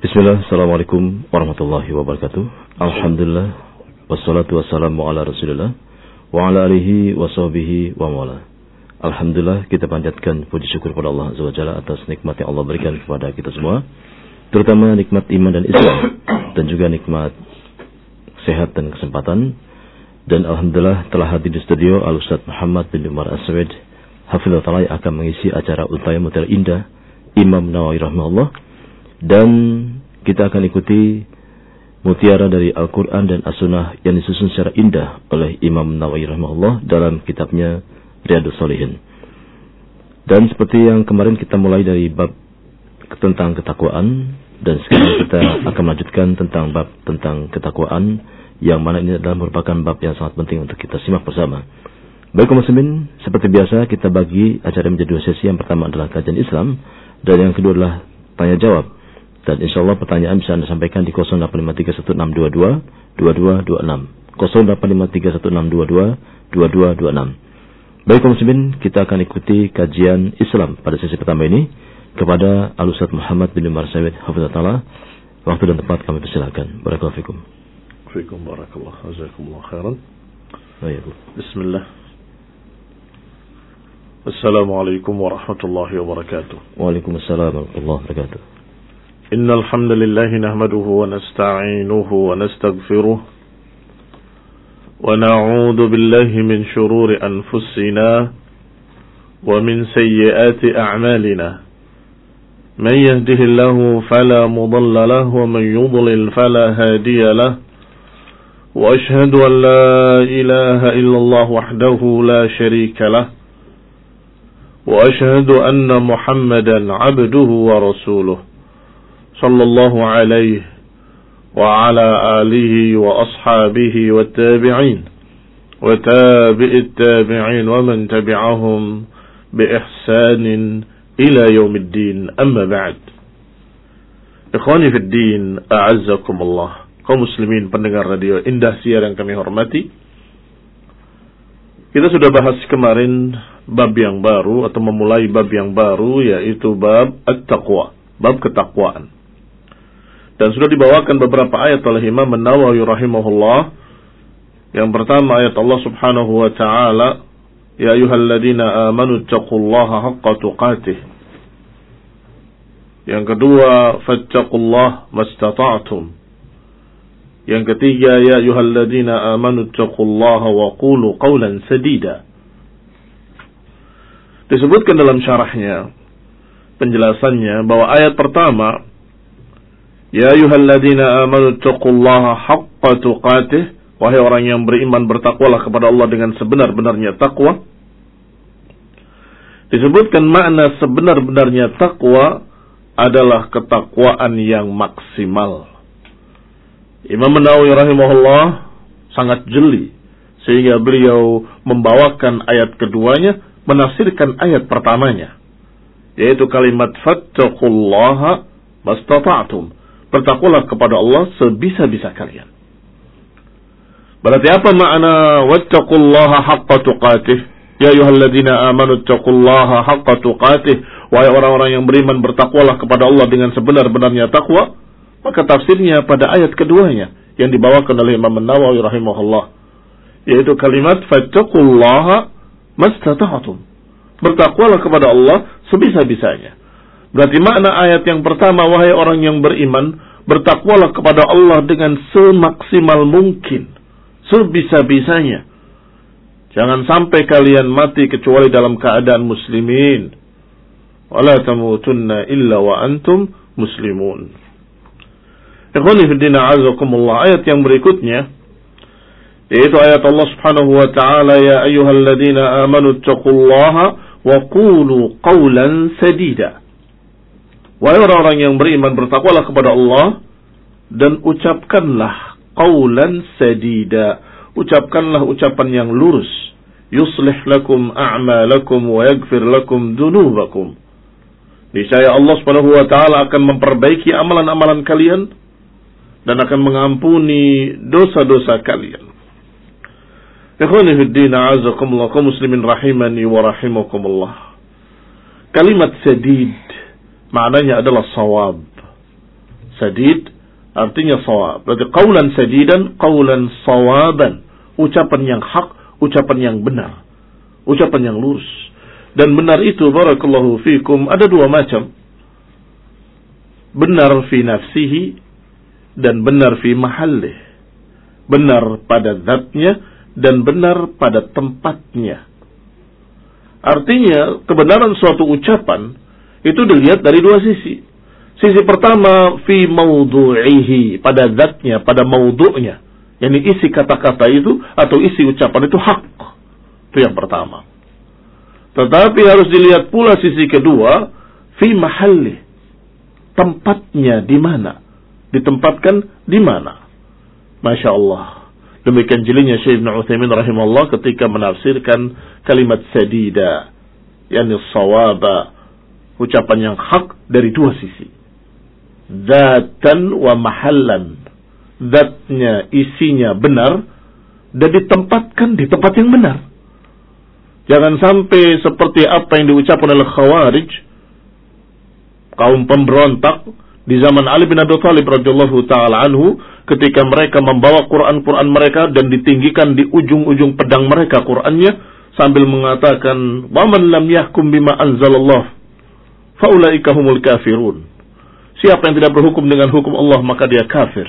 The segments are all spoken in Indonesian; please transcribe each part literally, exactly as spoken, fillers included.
Bismillah, Assalamualaikum warahmatullahi wabarakatuh. Alhamdulillah, wassalatu wassalamu ala rasulillah wa ala alihi wa sahbihi wa mawala. Alhamdulillah, kita panjatkan puji syukur kepada Allah Azza wa Jalla atas nikmat yang Allah berikan kepada kita semua, terutama nikmat iman dan Islam, dan juga nikmat sehat dan kesempatan. Dan Alhamdulillah telah hadir di studio Al-Ustaz Muhammad bin Umar As-Sawid Hafizahullah Ta'ala akan mengisi acara Ultaya Mutiara Indah Imam Nawawi rahimahullah. Dan kita akan ikuti mutiara dari Al-Quran dan As-Sunnah yang disusun secara indah oleh Imam Nawawi rahimahullah dalam kitabnya Riyadhus Shalihin. Dan seperti yang kemarin kita mulai dari bab tentang ketakwaan, dan sekarang kita akan melanjutkan tentang bab tentang ketakwaan, yang mana ini adalah merupakan bab yang sangat penting untuk kita simak bersama. Baik kaum muslimin, seperti biasa kita bagi acara menjadi dua sesi. Yang pertama adalah kajian Islam, dan yang kedua adalah tanya jawab. Dan insyaallah pertanyaan bisa Anda sampaikan di nol delapan lima tiga satu enam dua dua dua dua dua enam nol delapan lima tiga satu enam dua dua dua dua dua enam. Baik kaum muslimin, kita akan ikuti kajian Islam pada sesi pertama ini kepada Al-Ustaz Muhammad bin Umar As-Sawid Hafizahullah Ta'ala. Waktu dan tempat kami persilakan. Barakallahu fikum. Fikum barakallahu jazakumullah khairan. Baik. Bismillah. Assalamualaikum warahmatullahi wabarakatuh. Waalaikumsalam warahmatullahi wabarakatuh. Innal hamdalillah nahmaduhu wa nasta'inuhu wa nastaghfiruh wa na'udzu billahi min shururi anfusina wa min sayyiati a'malina. Man yahdihillahu fala mudilla lahu wa man yudlil fala hadiya lahu. Wa ashhadu an la ilaha illallah wahdahu la sharika lahu. وأشهد أن محمدا عبده ورسوله صلى الله عليه وعلى آله وأصحابه والتابعين وتابع التابعين ومن تبعهم بإحسان إلى يوم الدين. أما بعد, إخواني في الدين أعزكم الله. Kaum muslimin pendengar radio Indah Siar yang kami hormati, kita sudah bahas kemarin bab yang baru atau memulai bab yang baru, yaitu bab at-taqwa, bab ketakwaan. Dan sudah dibawakan beberapa ayat oleh Imam Nawawi rahimahullah. Yang pertama ayat Allah Subhanahu wa taala, ya ayyuhalladzina amanu taqullaha haqqa tuqatih. Yang kedua, fattaqullaha mastata'tum. Yang ketiga, ya ayyuhalladzina amanu taqullaha wa qulu qawlan sadida. Disebutkan dalam syarahnya, penjelasannya, bahwa ayat pertama, ya ayyuhalladzina amanu taqullaha haqqa tuqatih, wahai orang yang beriman, bertakwalah kepada Allah dengan sebenar-benarnya takwa. Disebutkan makna sebenar-benarnya takwa adalah ketakwaan yang maksimal. Imam Nawawi rahimahullah sangat jeli, sehingga beliau membawakan ayat keduanya menafsirkan ayat pertamanya, yaitu kalimat fattaqullaha mastata'tum, bertakwalah kepada Allah sebisa-bisa kalian. Berarti apa makna wattaqullaha haqqa tuqatih? Ya ayyuhalladzina amanu taqullaha haqqa tuqatih, wahai orang-orang yang beriman, bertakwalah kepada Allah dengan sebenar-benarnya takwa. Maka tafsirnya pada ayat keduanya yang dibawakan oleh Imam Nawawi rahimahullah, yaitu kalimat fattaqullaha mastata'tum, bertakwalah kepada Allah sebisa-bisanya. Berarti makna ayat yang pertama, wahai orang yang beriman, bertakwalah kepada Allah dengan semaksimal mungkin, sebisa-bisanya. Jangan sampai kalian mati kecuali dalam keadaan muslimin. Wala tamutunna illa wa antum muslimun. Ikhwani fi din a'azakumullah, ayat yang berikutnya yaitu ayat Allah Subhanahu wa taala, ya ayyuhalladzina amanu taqullaha wa qulu qawlan sadida. Wahai orang-orang yang beriman, bertakwalah kepada Allah dan ucapkanlah qawlan sadida, ucapkanlah ucapan yang lurus. Yuslih lakum a'malakum wa yaghfir lakum dhunubakum. Niscaya Allah Subhanahu wa taala akan memperbaiki amalan-amalan kalian dan akan mengampuni dosa-dosa kalian. Ikhwani fid din, a'azakumullah, kaum muslimin rahimani wa rahimakumullah. Kalimat sadid maknanya adalah sawab. Sadid artinya shawab. Berarti qaulan sadidan, qaulan shawaban. Ucapan yang hak, ucapan yang benar. Ucapan yang lurus. Dan benar itu, barakallahu fikum, ada dua macam. Benar fi nafsihi dan benar fi mahallih. Benar pada zatnya dan benar pada tempatnya. Artinya, kebenaran suatu ucapan itu dilihat dari dua sisi. Sisi pertama, fi mawdu'ihi, pada zatnya, pada mawdu'nya. Yani isi kata-kata itu atau isi ucapan itu hak. Itu yang pertama. Tetapi harus dilihat pula sisi kedua, fi mahalli. Tempatnya di mana? Ditempatkan di mana? Masya Allah. Demikian jelinya Syekh Ibn Utsaimin rahimahullah ketika menafsirkan kalimat sadida, yani shawaba, ucapan yang hak dari dua sisi. Zatan wa mahallan. Zatnya, isinya benar dan ditempatkan di tempat yang benar. Jangan sampai seperti apa yang diucapkan oleh Khawarij, kaum pemberontak di zaman Ali bin Abi Thalib radhiyallahu taala anhu, ketika mereka membawa Quran-Quran mereka dan ditinggikan di ujung-ujung pedang mereka Qurannya sambil mengatakan, "Wa man lam yahkum bima anzalallah fa ulaika humul kafirun." Siapa yang tidak berhukum dengan hukum Allah maka dia kafir.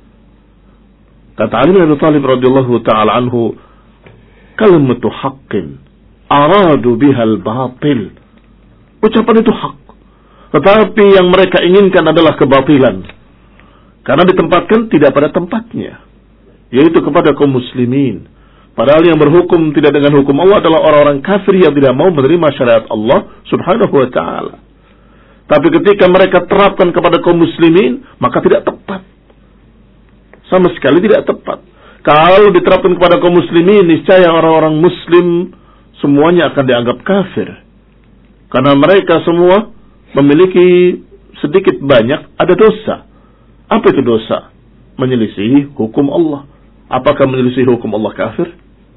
Kata Ali bin Abi Thalib radhiyallahu taala anhu, kalimatu haqqin aradu bihal batil. Ucapan itu hak, tetapi yang mereka inginkan adalah kebatilan. Karena ditempatkan tidak pada tempatnya, yaitu kepada kaum muslimin. Padahal yang berhukum tidak dengan hukum Allah adalah orang-orang kafir yang tidak mau menerima syariat Allah subhanahu wa ta'ala. Tapi ketika mereka terapkan kepada kaum muslimin, maka tidak tepat. Sama sekali tidak tepat. Kalau diterapkan kepada kaum muslimin, niscaya orang-orang muslim semuanya akan dianggap kafir. Karena mereka semua memiliki sedikit banyak ada dosa. Apa itu dosa? Menyelisihi hukum Allah. Apakah menyelisihi hukum Allah kafir?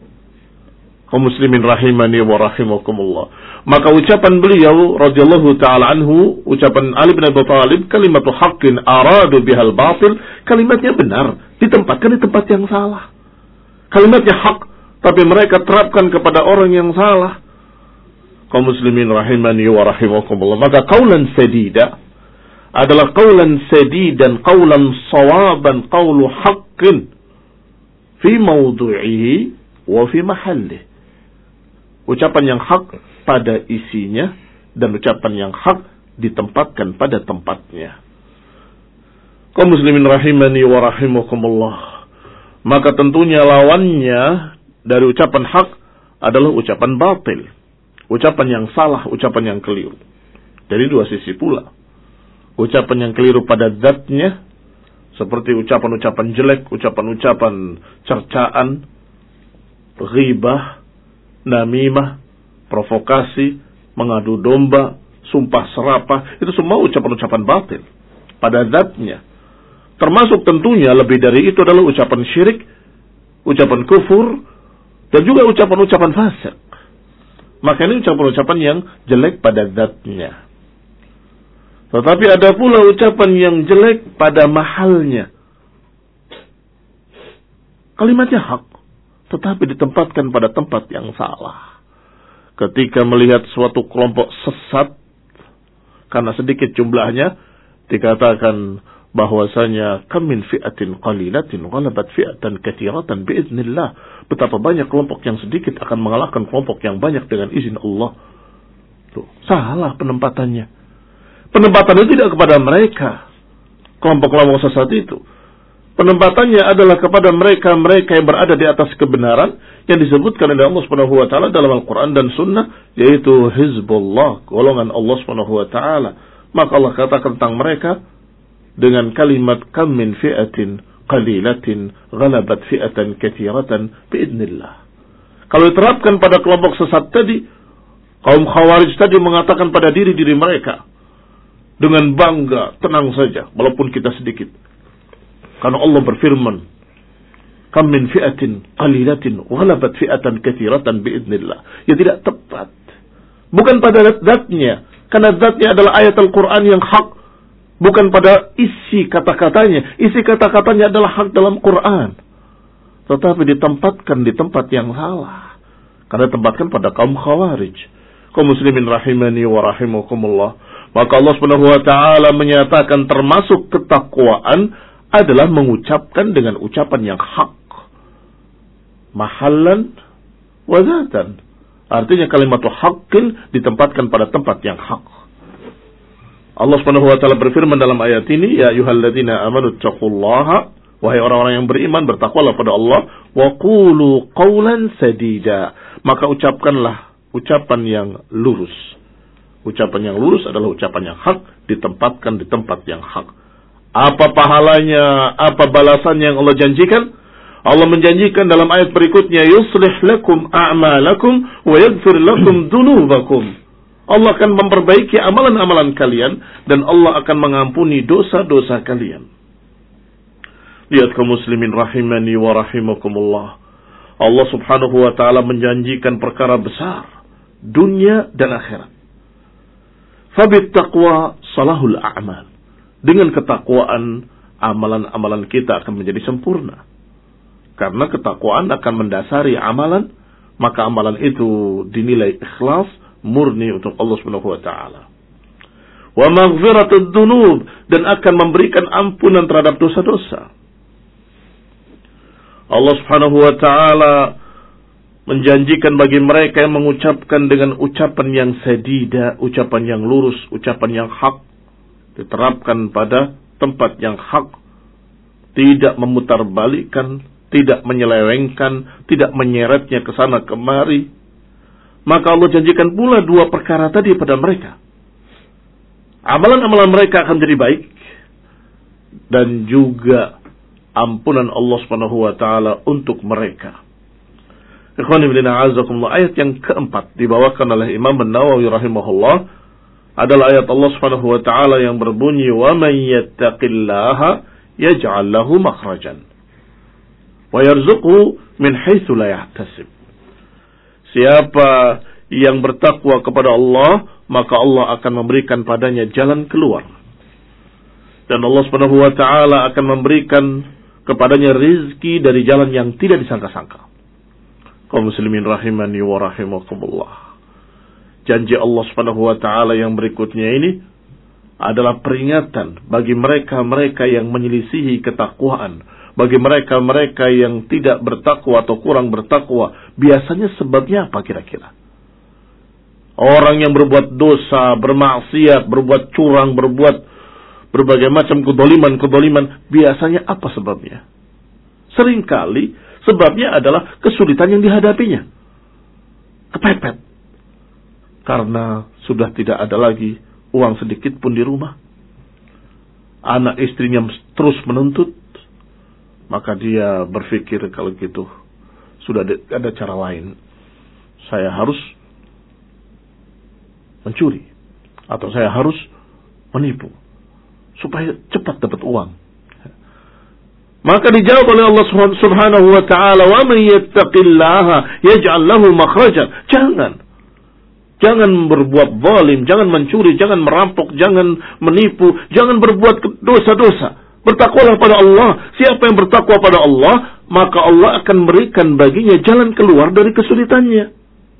Kaum muslimin rahimani wa rahimakumullah. Maka ucapan beliau radhiyallahu taala anhu, ucapan Ali bin Abi Thalib, kalimatu haqqin aradu bihal batil, kalimatnya benar, ditempatkan di tempat yang salah. Kalimatnya hak, tapi mereka terapkan kepada orang yang salah. Kaum muslimin rahimani wa rahimakumullah. Maka qaulan sadida adalah qaulan sadidan, qaulan sawaban, qaulu haqqin fi mawdu'ihi wa fi mahallih. Ucapan yang hak pada isinya dan ucapan yang hak ditempatkan pada tempatnya. Kaum muslimin rahimani wa rahimakumullah. Maka tentunya lawannya dari ucapan hak adalah ucapan batil. Ucapan yang salah, ucapan yang keliru. Dari dua sisi pula. Ucapan yang keliru pada zatnya, seperti ucapan-ucapan jelek, ucapan-ucapan cercaan, ghibah, namimah, provokasi, mengadu domba, sumpah serapah, itu semua ucapan-ucapan batil pada zatnya. Termasuk tentunya lebih dari itu adalah ucapan syirik, ucapan kufur, dan juga ucapan-ucapan fasik. Maka ini ucapan-ucapan yang jelek pada zatnya. Tetapi ada pula ucapan yang jelek pada mahalnya. Kalimatnya hak, tetapi ditempatkan pada tempat yang salah. Ketika melihat suatu kelompok sesat, karena sedikit jumlahnya, dikatakan bahwasanya kam min fi'atin qalilatin ghalabat fi'atan katsiratan biiznillah. Betapa banyak kelompok yang sedikit akan mengalahkan kelompok yang banyak dengan izin Allah. Tuh, salah penempatannya. Penempatannya tidak kepada mereka, kelompok-kelompok sesat itu. Penempatannya adalah kepada mereka-mereka yang berada di atas kebenaran yang disebutkan oleh Allah Subhanahu wa taala dalam Al-Qur'an dan Sunnah, yaitu Hizbullah, golongan Allah Subhanahu wa taala. Maka Allah katakan tentang mereka dengan kalimat kam min fi'atin qalilatin ghalabat fi'atan katsiratan biidznillah. Kalau diterapkan pada kelompok sesat tadi, kaum Khawarij tadi mengatakan pada diri-diri mereka dengan bangga, tenang saja walaupun kita sedikit. Karena Allah berfirman, kam min fi'atin qalilatin ghalabat fi'atan katsiratan biidznillah. Ya tidak tepat. Bukan pada zatnya, karena zatnya adalah ayat Al-Qur'an yang hak. bukan pada isi kata-katanya. Isi kata-katanya adalah hak dalam Quran, tetapi ditempatkan di tempat yang salah, karena ditempatkan pada kaum khawarij. Kaum muslimin rahimani wa rahimakumullah. Maka Allah Subhanahu wa taala menyatakan termasuk ketakwaan adalah mengucapkan dengan ucapan yang hak, mahallan wa zatan. Artinya kalimat haqqin ditempatkan pada tempat yang hak. Allah Subhanahu wa taala berfirman dalam ayat ini, ya ayyuhalladzina amanu taqullaha, wahai orang-orang yang beriman, bertakwalah pada Allah, wa qulu qawlan sadida, maka ucapkanlah ucapan yang lurus. Ucapan yang lurus adalah ucapan yang hak, ditempatkan di tempat yang hak. Apa pahalanya, apa balasan yang Allah janjikan? Allah menjanjikan dalam ayat berikutnya, yuslih lakum a'malakum wa yaghfir lakum dunubakum. Allah akan memperbaiki amalan-amalan kalian dan Allah akan mengampuni dosa-dosa kalian. Lihat kaum muslimin rahimani wa rahimakumullah. Allah Subhanahu wa taala menjanjikan perkara besar, dunia dan akhirat. Fabit taqwa salahul a'mal. Dengan ketakwaan, amalan-amalan kita akan menjadi sempurna. Karena ketakwaan akan mendasari amalan, maka amalan itu dinilai ikhlas, murni untuk Allah Subhanahu wa taala. Wa maghfiratud dzunub, dan akan memberikan ampunan terhadap dosa-dosa. Allah Subhanahu wa taala menjanjikan bagi mereka yang mengucapkan dengan ucapan yang sadida, ucapan yang lurus, ucapan yang hak, diterapkan pada tempat yang hak, tidak memutarbalikkan, tidak menyelewengkan, tidak menyeretnya ke sana kemari. Maka Allah janjikan pula dua perkara tadi pada mereka. Amalan-amalan mereka akan jadi baik, dan juga ampunan Allah Subhanahu wa taala untuk mereka. Ikhwani fillah a'azzakumullah, ayat yang keempat dibawakan oleh Imam An-Nawawi rahimahullah adalah ayat Allah Subhanahu wa taala yang berbunyi, wa man yattaqillaha yaj'al lahu makhrajan wa yarzuqhu min haitsu la yahtasib. Siapa yang bertakwa kepada Allah, maka Allah akan memberikan padanya jalan keluar. Dan Allah Subhanahu wa taala akan memberikan kepadanya rizki dari jalan yang tidak disangka-sangka. Kaum muslimin rahimani wa rahimakumullah. Janji Allah Subhanahu wa taala yang berikutnya ini adalah peringatan bagi mereka-mereka yang menyelisihi ketakwaan, bagi mereka-mereka yang tidak bertakwa atau kurang bertakwa. Biasanya sebabnya apa kira-kira? Orang yang berbuat dosa, bermaksiat, berbuat curang, berbuat berbagai macam kedoliman-kedoliman, biasanya apa sebabnya? Seringkali sebabnya adalah kesulitan yang dihadapinya. Kepepet. Karena sudah tidak ada lagi uang sedikit pun di rumah. Anak istrinya terus menuntut. Maka dia berpikir, kalau gitu sudah ada cara lain. Saya harus mencuri, atau saya harus menipu supaya cepat dapat uang. Maka dijawab oleh Allah Subhanahu wa taala, wa man yattaqillaha yaj'al lahu makhrajan. Jangan jangan berbuat zalim, jangan mencuri, jangan merampok, jangan menipu, jangan berbuat dosa-dosa. Bertakwalah pada Allah. Siapa yang bertakwa pada Allah, maka Allah akan memberikan baginya jalan keluar dari kesulitannya.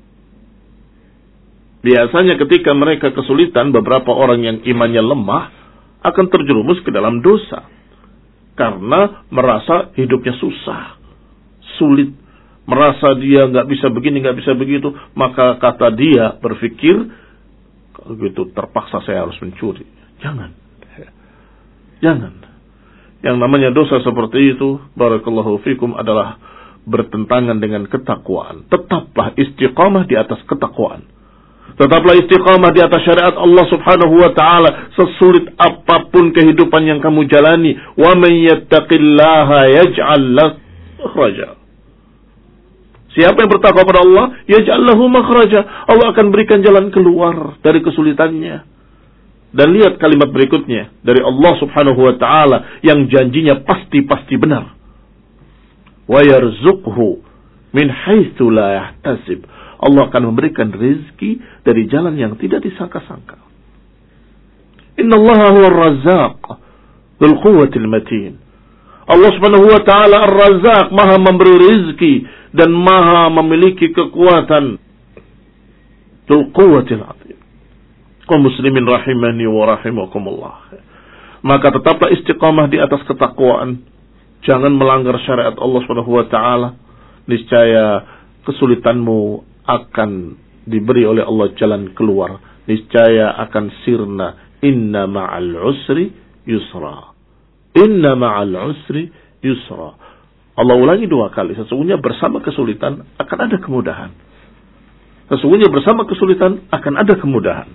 Biasanya ketika mereka kesulitan, beberapa orang yang imannya lemah akan terjerumus ke dalam dosa. Karena merasa hidupnya susah, sulit, merasa dia nggak bisa begini, nggak bisa begitu, maka kata dia berpikir, kalau gitu terpaksa saya harus mencuri. Jangan, jangan. Yang namanya dosa seperti itu, barakallahu fikum, adalah bertentangan dengan ketakwaan. Tetaplah istiqamah di atas ketakwaan. Tetaplah istiqamah di atas syariat Allah Subhanahu wa taala, sesulit apapun kehidupan yang kamu jalani. Wa man yattaqillaha yaj'al lahu makhraja. Siapa yang bertakwa pada Allah, yaj'al lahu makhraja. Allah akan berikan jalan keluar dari kesulitannya. Dan lihat kalimat berikutnya dari Allah Subhanahu wa taala yang janjinya pasti-pasti benar. Wa yarzuqhu min haitsu la yahtasib. Allah akan memberikan rezeki dari jalan yang tidak disangka-sangka. Innallaha huwar razzaq dzul quwwatil matin. Allah Subhanahu wa taala Ar-Razzaq, Maha memberi rizki dan Maha memiliki kekuatan. Dzul quwwatil azim. Kaum muslimin rahimani wa rahimakumullah. Maka tetaplah istiqamah di atas ketakwaan. Jangan melanggar syariat Allah Subhanahu wa taala. Niscaya kesulitanmu akan diberi oleh Allah jalan keluar. Niscaya akan sirna. Inna ma'al usri yusra. Inna ma'al usri yusra. Allah ulangi dua kali. Sesungguhnya bersama kesulitan akan ada kemudahan. Sesungguhnya bersama kesulitan akan ada kemudahan.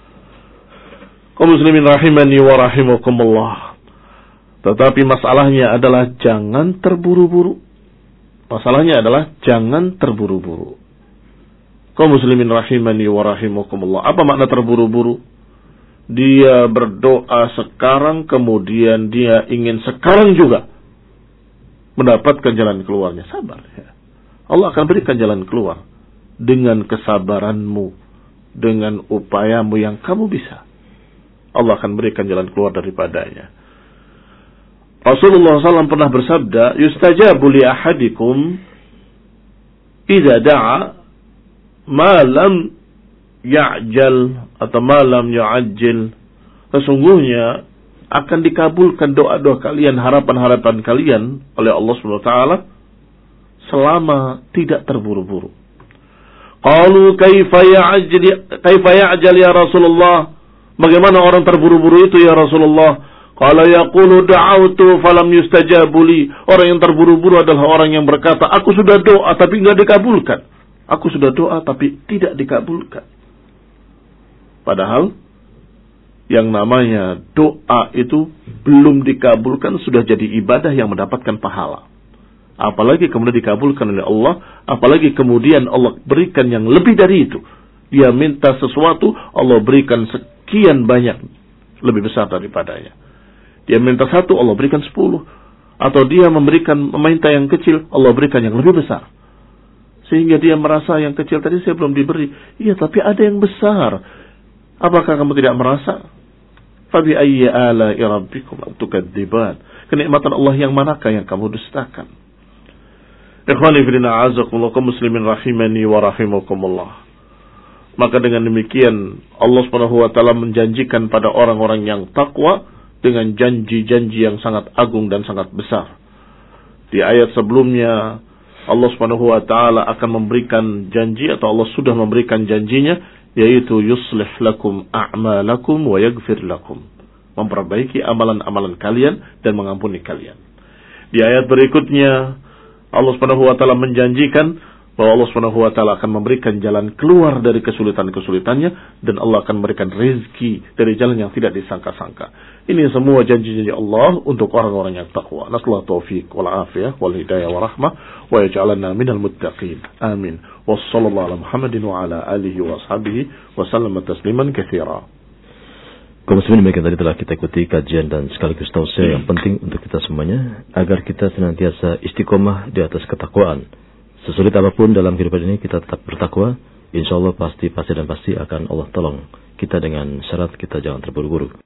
Kaum muslimin rahimani wa rahimakumullah. Tetapi masalahnya adalah jangan terburu-buru. Masalahnya adalah jangan terburu-buru. Kaum muslimin rahimani wa rahimakumullah. Apa makna terburu-buru? Dia berdoa sekarang, kemudian dia ingin sekarang juga mendapatkan jalan keluarnya. Sabar ya. Allah akan berikan jalan keluar dengan kesabaranmu, dengan upayamu yang kamu bisa. Allah akan berikan jalan keluar daripadanya. Rasulullah shallallahu alaihi wasallam pernah bersabda, yustajabu li ahadikum idza da'a ma lam ya'jal atau malam ya'ajjil. Sesungguhnya akan dikabulkan doa-doa kalian, harapan-harapan kalian oleh Allah Subhanahu wa taala selama tidak terburu-buru. Qalu kaifa ya'ajjal kaifa ya'jal ya Rasulullah? Bagaimana orang terburu-buru itu ya Rasulullah? Qala yaqulu da'awtu falam yustajabu li. Orang yang terburu-buru adalah orang yang berkata, aku sudah doa tapi enggak dikabulkan. Aku sudah doa tapi tidak dikabulkan. Padahal yang namanya doa itu belum dikabulkan sudah jadi ibadah yang mendapatkan pahala. Apalagi kemudian dikabulkan oleh Allah, apalagi kemudian Allah berikan yang lebih dari itu. Dia minta sesuatu, Allah berikan sekian banyak, lebih besar daripadanya. Dia minta satu, Allah berikan sepuluh. Atau dia memberikan, meminta yang kecil, Allah berikan yang lebih besar. Sehingga dia merasa yang kecil tadi saya belum diberi. Iya, tapi ada yang besar. Apakah kamu tidak merasa? Fabi ayyi ala'i rabbikum tukadziban. Kenikmatan Allah yang manakah yang kamu dustakan? Ikhwani fillah a'azakumullah kaum muslimin rahimani wa rahimakumullah. Maka dengan demikian Allah Subhanahu wa taala menjanjikan pada orang-orang yang takwa dengan janji-janji yang sangat agung dan sangat besar. Di ayat sebelumnya Allah Subhanahu wa taala akan memberikan janji atau Allah sudah memberikan janjinya, yaitu yuslih lakum a'malakum wa yaghfir lakum. Memperbaiki amalan-amalan kalian dan mengampuni kalian. Di ayat berikutnya Allah Subhanahu wa taala menjanjikan bahwa Allah Subhanahu wa taala akan memberikan jalan keluar dari kesulitan-kesulitannya dan Allah akan memberikan rezeki dari jalan yang tidak disangka-sangka. Ini semua janji-janji Allah untuk orang-orang yang takwa. Nasallahu taufiq wal afiyah wal hidayah wa rahmah wa yaj'alna minal muttaqin. Amin. Wassallallahu ala Muhammadin wa ala alihi wa ashabihi wa sallama tasliman katsira. Kaum muslimin, demikian tadi telah kita ikuti kajian dan sekaligus tausiah yang penting untuk kita semuanya agar kita senantiasa istiqomah di atas ketakwaan. Sesulit apapun dalam kehidupan ini kita tetap bertakwa, insyaallah pasti pasti dan pasti akan Allah tolong kita dengan syarat kita jangan terburu-buru.